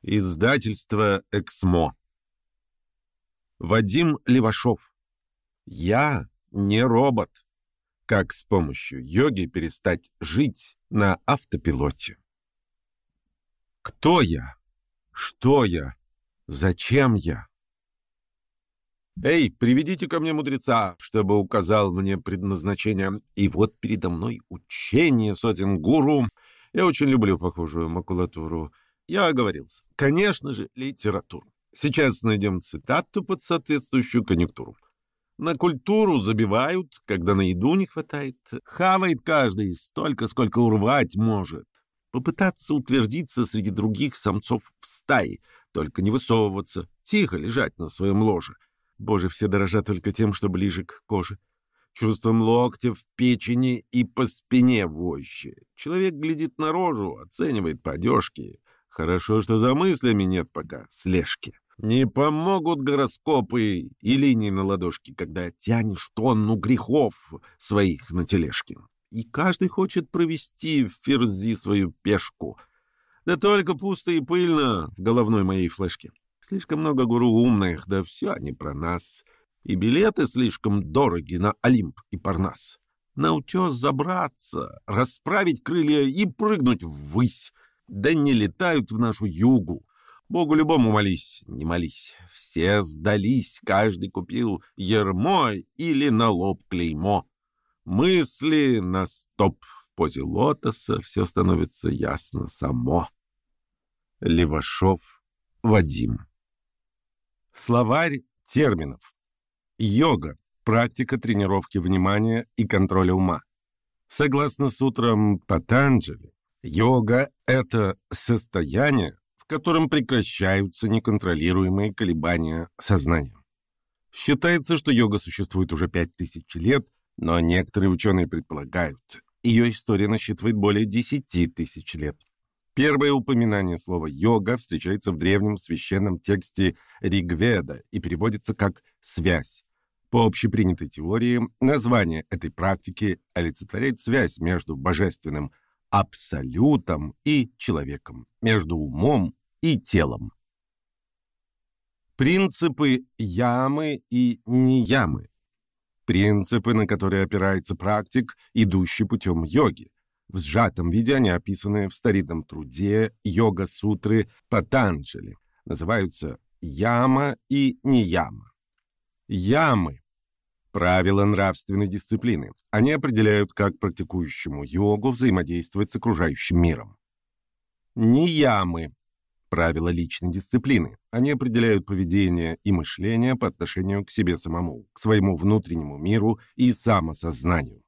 Издательство «Эксмо». Вадим Левашов. Я не робот. Как с помощью йоги перестать жить на автопилоте. Кто я? Что я? Зачем я? Эй, приведите ко мне мудреца, чтобы указал мне предназначение. И вот передо мной учение сотен гуру. Я очень люблю похожую макулатуру. Я оговорился. Конечно же, литературу. Сейчас найдем цитату под соответствующую конъюнктуру. На культуру забивают, когда на еду не хватает. Хавает каждый столько, сколько урвать может. Попытаться утвердиться среди других самцов в стае, только не высовываться, тихо лежать на своем ложе. Боже, все дорожат только тем, что ближе к коже. Чувством локтя в печени и по спине вожжи. Человек глядит на рожу, оценивает по одежке. Хорошо, что за мыслями нет пока слежки. Не помогут гороскопы и линии на ладошке, когда тянешь тонну грехов своих на тележке. И каждый хочет провести в ферзи свою пешку. Да только пусто и пыльно в головной моей флешке. Слишком много гуру умных, да все они про нас. И билеты слишком дороги на Олимп и Парнас. На утес забраться, расправить крылья и прыгнуть ввысь. Да не летают в нашу югу. Богу любому молись, не молись. Все сдались, каждый купил ярмо или на лоб клеймо. Мысли на стоп. В позе лотоса все становится ясно само. Левашов Вадим. Словарь терминов. Йога – практика тренировки внимания и контроля ума. Согласно сутрам Патанджали, йога – это состояние, в котором прекращаются неконтролируемые колебания сознания. Считается, что йога существует уже 5000 лет, но некоторые ученые предполагают, ее история насчитывает более 10 тысяч лет. Первое упоминание слова «йога» встречается в древнем священном тексте Ригведа и переводится как «связь». По общепринятой теории, название этой практики олицетворяет связь между божественным абсолютом и человеком, между умом и телом. Принципы ямы и неямы. Принципы, на которые опирается практик, идущий путем йоги. В сжатом виде они описаны в старинном труде йога-сутры Патанджали. Называются яма и нияма. Ямы – правила нравственной дисциплины. Они определяют, как практикующему йогу взаимодействовать с окружающим миром. Ниямы – правила личной дисциплины. Они определяют поведение и мышление по отношению к себе самому, к своему внутреннему миру и самосознанию.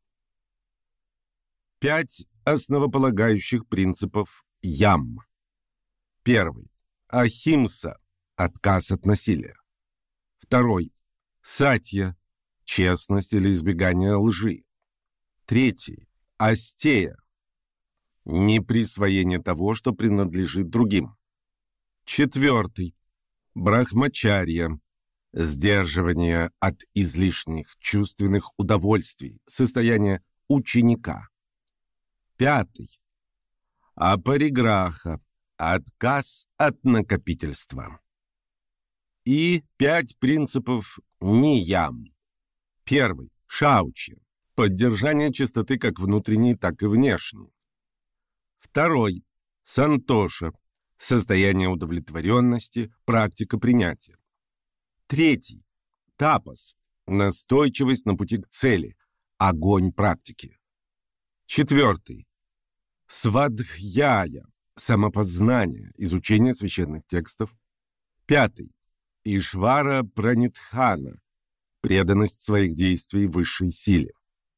5 основополагающих принципов ям. Первый – ахимса – отказ от насилия. Второй – сатья – честность или избегание лжи. Третий – астея – неприсвоение того, что принадлежит другим. Четвертый – брахмачарья – сдерживание от излишних чувственных удовольствий, состояние ученика. Пятый – апариграха – отказ от накопительства. И 5 принципов ниям. Первый – шаучи – поддержание чистоты как внутренней, так и внешней. Второй – сантоша – состояние удовлетворенности, практика принятия. Третий – тапас – настойчивость на пути к цели, огонь практики. Четвертый – свадхьяя – самопознание, изучение священных текстов. Пятый – ишвара пранитхана – преданность своих действий высшей силе.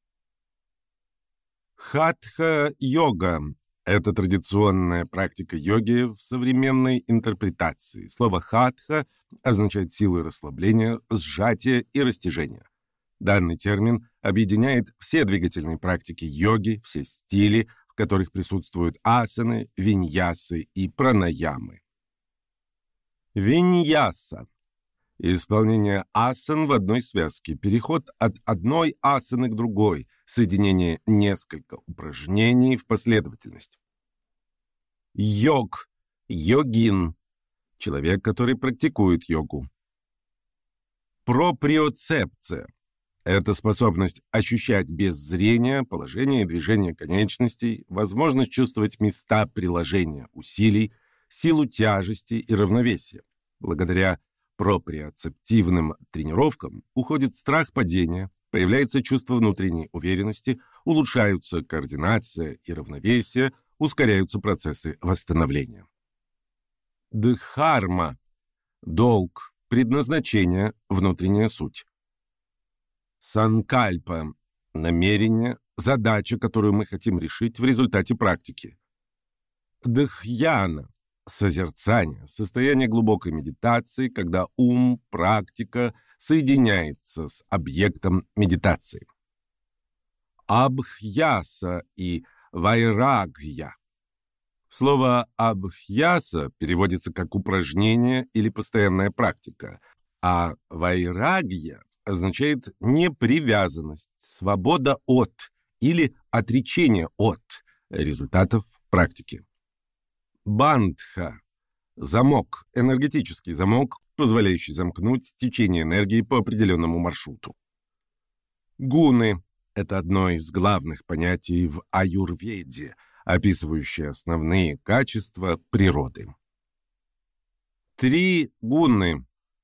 Хатха-йога – это традиционная практика йоги в современной интерпретации. Слово «хатха» означает силу расслабления, сжатия и растяжения. Данный термин объединяет все двигательные практики йоги, все стили, в которых присутствуют асаны, виньясы и пранаямы. Виньяса – исполнение асан в одной связке, переход от одной асаны к другой, соединение нескольких упражнений в последовательность. Йог – йогин человек, который практикует йогу. Проприоцепция — это способность ощущать без зрения положение и движение конечностей, возможность чувствовать места приложения усилий, силу тяжести и равновесия. Благодаря проприоцептивным тренировкам уходит страх падения, появляется чувство внутренней уверенности, улучшаются координация и равновесие, ускоряются процессы восстановления. Дхарма — долг, предназначение, внутренняя суть. Санкальпа — намерение, задача, которую мы хотим решить в результате практики. Дхьяна — созерцание, состояние глубокой медитации, когда ум, практика соединяется с объектом медитации. Абхьяса и вайрагья. Слово «абхьяса» переводится как «упражнение» или «постоянная практика», а «вайрагья» означает «непривязанность», «свобода от» или «отречение от» результатов практики. Бандха — замок, энергетический замок, позволяющий замкнуть течение энергии по определенному маршруту. Гуны — это одно из главных понятий в аюрведе, описывающее основные качества природы. 3 гуны.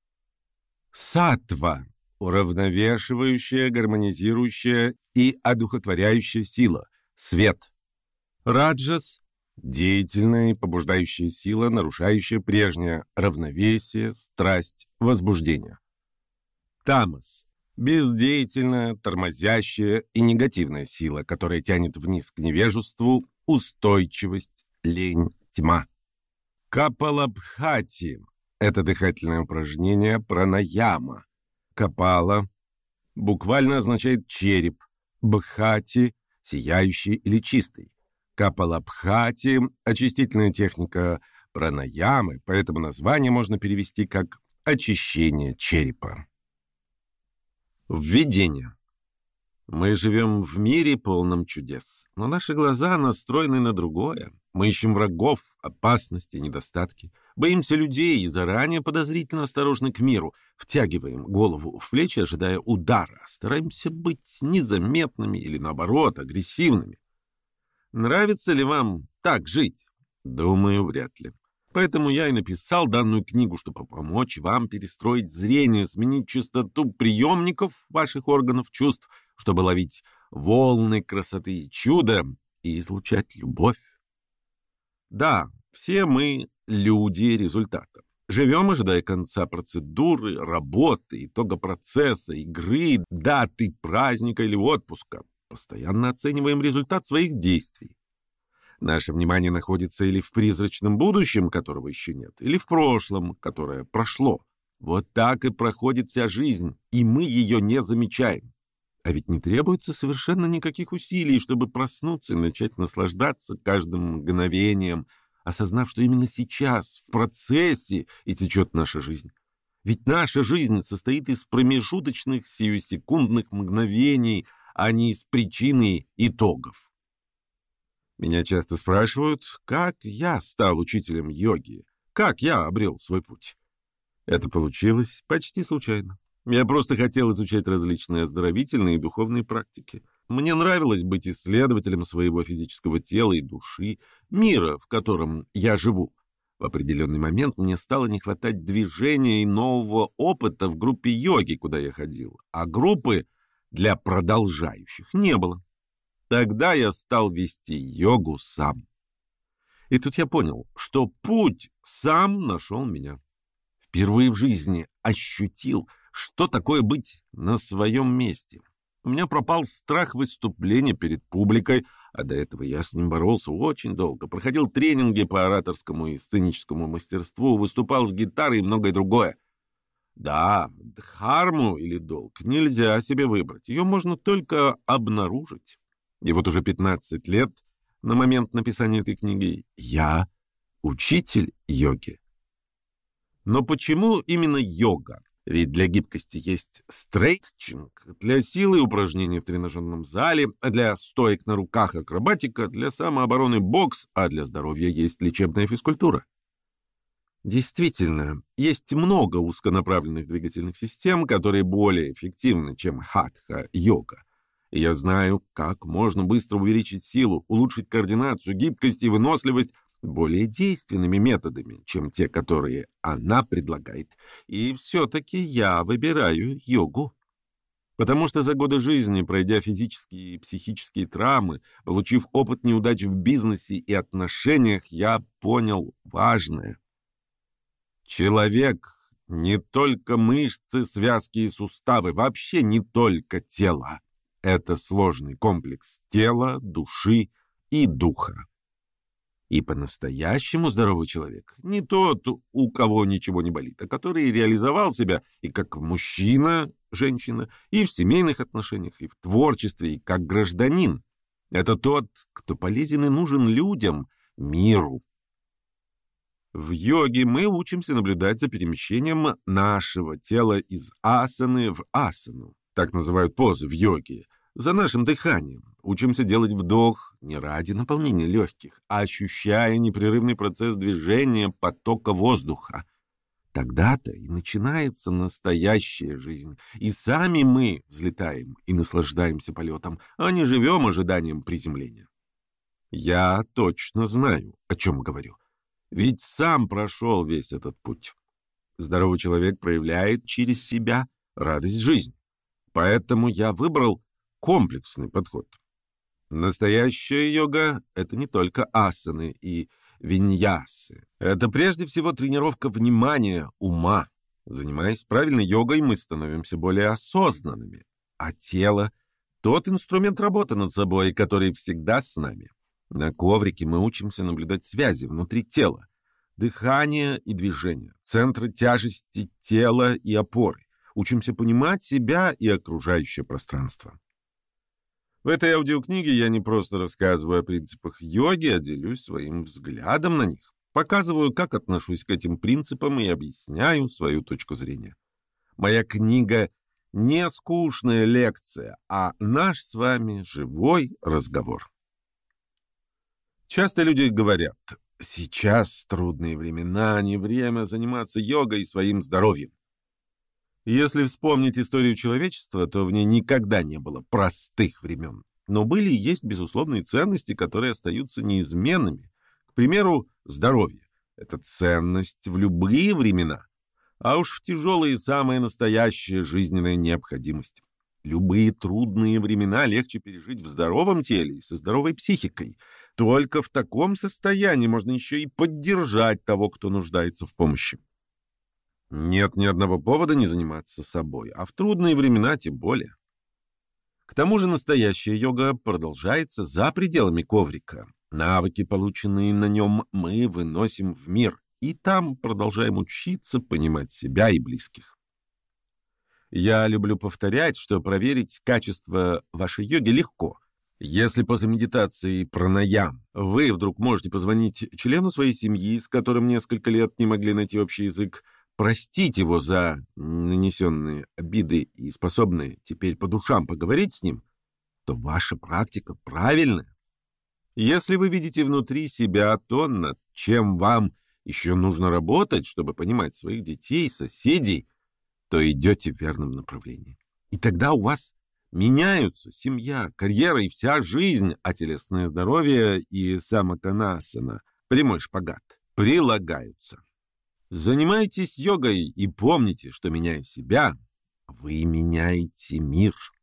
Саттва — уравновешивающая, гармонизирующая и одухотворяющая сила, свет. Раджас — деятельная и побуждающая сила, нарушающая прежнее равновесие, страсть, возбуждение. Тамас — бездеятельная, тормозящая и негативная сила, которая тянет вниз к невежеству, устойчивость, лень, тьма. Капалабхати — это дыхательное упражнение пранаяма. Капала буквально означает череп, бхати — сияющий или чистый. Капалабхати — очистительная техника пранаямы, поэтому название можно перевести как «очищение черепа». Введение. Мы живем в мире, полном чудес, но наши глаза настроены на другое. Мы ищем врагов, опасности, недостатки, боимся людей и заранее подозрительно осторожны к миру, втягиваем голову в плечи, ожидая удара, стараемся быть незаметными или, наоборот, агрессивными. Нравится ли вам так жить? Думаю, вряд ли. Поэтому я и написал данную книгу, чтобы помочь вам перестроить зрение, сменить частоту приемников ваших органов чувств, чтобы ловить волны красоты и чуда и излучать любовь. Да, все мы люди результата. Живем, ожидая конца процедуры, работы, итога процесса, игры, даты, праздника или отпуска. Постоянно оцениваем результат своих действий. Наше внимание находится или в призрачном будущем, которого еще нет, или в прошлом, которое прошло. Вот так и проходит вся жизнь, и мы ее не замечаем. А ведь не требуется совершенно никаких усилий, чтобы проснуться и начать наслаждаться каждым мгновением, осознав, что именно сейчас, в процессе, и течет наша жизнь. Ведь наша жизнь состоит из промежуточных сиюсекундных мгновений, а не из причин и итогов. Меня часто спрашивают, как я стал учителем йоги, как я обрел свой путь. Это получилось почти случайно. Я просто хотел изучать различные оздоровительные и духовные практики. Мне нравилось быть исследователем своего физического тела и души, мира, в котором я живу. В определенный момент мне стало не хватать движения и нового опыта в группе йоги, куда я ходил, а группы для продолжающих не было. Тогда я стал вести йогу сам. И тут я понял, что путь сам нашел меня. Впервые в жизни ощутил, что такое быть на своем месте. У меня пропал страх выступления перед публикой, а до этого я с ним боролся очень долго. Проходил тренинги по ораторскому и сценическому мастерству, выступал с гитарой и многое другое. Да, дхарму или долг нельзя себе выбрать, ее можно только обнаружить. И вот уже 15 лет, на момент написания этой книги, я учитель йоги. Но почему именно йога? Ведь для гибкости есть стретчинг, для силы упражнения в тренажерном зале, для стоек на руках акробатика, для самообороны бокс, а для здоровья есть лечебная физкультура. Действительно, есть много узконаправленных двигательных систем, которые более эффективны, чем хатха-йога. И я знаю, как можно быстро увеличить силу, улучшить координацию, гибкость и выносливость более действенными методами, чем те, которые она предлагает. И все-таки я выбираю йогу. Потому что за годы жизни, пройдя физические и психические травмы, получив опыт неудач в бизнесе и отношениях, я понял важное. Человек — не только мышцы, связки и суставы, вообще не только тело. Это сложный комплекс тела, души и духа. И по-настоящему здоровый человек не тот, у кого ничего не болит, а который реализовал себя и как мужчина, женщина, и в семейных отношениях, и в творчестве, и как гражданин. Это тот, кто полезен и нужен людям, миру. В йоге мы учимся наблюдать за перемещением нашего тела из асаны в асану, так называют позы в йоге, за нашим дыханием. Учимся делать вдох не ради наполнения легких, а ощущая непрерывный процесс движения потока воздуха. Тогда-то и начинается настоящая жизнь, и сами мы взлетаем и наслаждаемся полетом, а не живем ожиданием приземления. Я точно знаю, о чем говорю. Ведь сам прошел весь этот путь. Здоровый человек проявляет через себя радость жизни. Поэтому я выбрал комплексный подход. Настоящая йога — это не только асаны и виньясы. Это прежде всего тренировка внимания, ума. Занимаясь правильной йогой, мы становимся более осознанными. А тело — тот инструмент работы над собой, который всегда с нами. На коврике мы учимся наблюдать связи внутри тела, дыхание и движение, центры тяжести тела и опоры. Учимся понимать себя и окружающее пространство. В этой аудиокниге я не просто рассказываю о принципах йоги, а делюсь своим взглядом на них. Показываю, как отношусь к этим принципам и объясняю свою точку зрения. Моя книга не скучная лекция, а наш с вами живой разговор. Часто люди говорят: сейчас трудные времена, не время заниматься йогой и своим здоровьем. Если вспомнить историю человечества, то в ней никогда не было простых времен. Но были и есть безусловные ценности, которые остаются неизменными. К примеру, здоровье. Это ценность в любые времена. А уж в тяжелые самая настоящая жизненная необходимость. Любые трудные времена легче пережить в здоровом теле и со здоровой психикой. Только в таком состоянии можно еще и поддержать того, кто нуждается в помощи. Нет ни одного повода не заниматься собой, а в трудные времена тем более. К тому же настоящая йога продолжается за пределами коврика. Навыки, полученные на нем, мы выносим в мир, и там продолжаем учиться понимать себя и близких. Я люблю повторять, что проверить качество вашей йоги легко. Если после медитации пранаям вы вдруг можете позвонить члену своей семьи, с которым несколько лет не могли найти общий язык, простить его за нанесенные обиды и способны теперь по душам поговорить с ним, то ваша практика правильная. Если вы видите внутри себя то, над чем вам еще нужно работать, чтобы понимать своих детей, соседей, то идете в верном направлении. И тогда у вас меняются семья, карьера и вся жизнь, а телесное здоровье и самоканасана, прямой шпагат, прилагаются. Занимайтесь йогой и помните, что, меняя себя, вы меняете мир.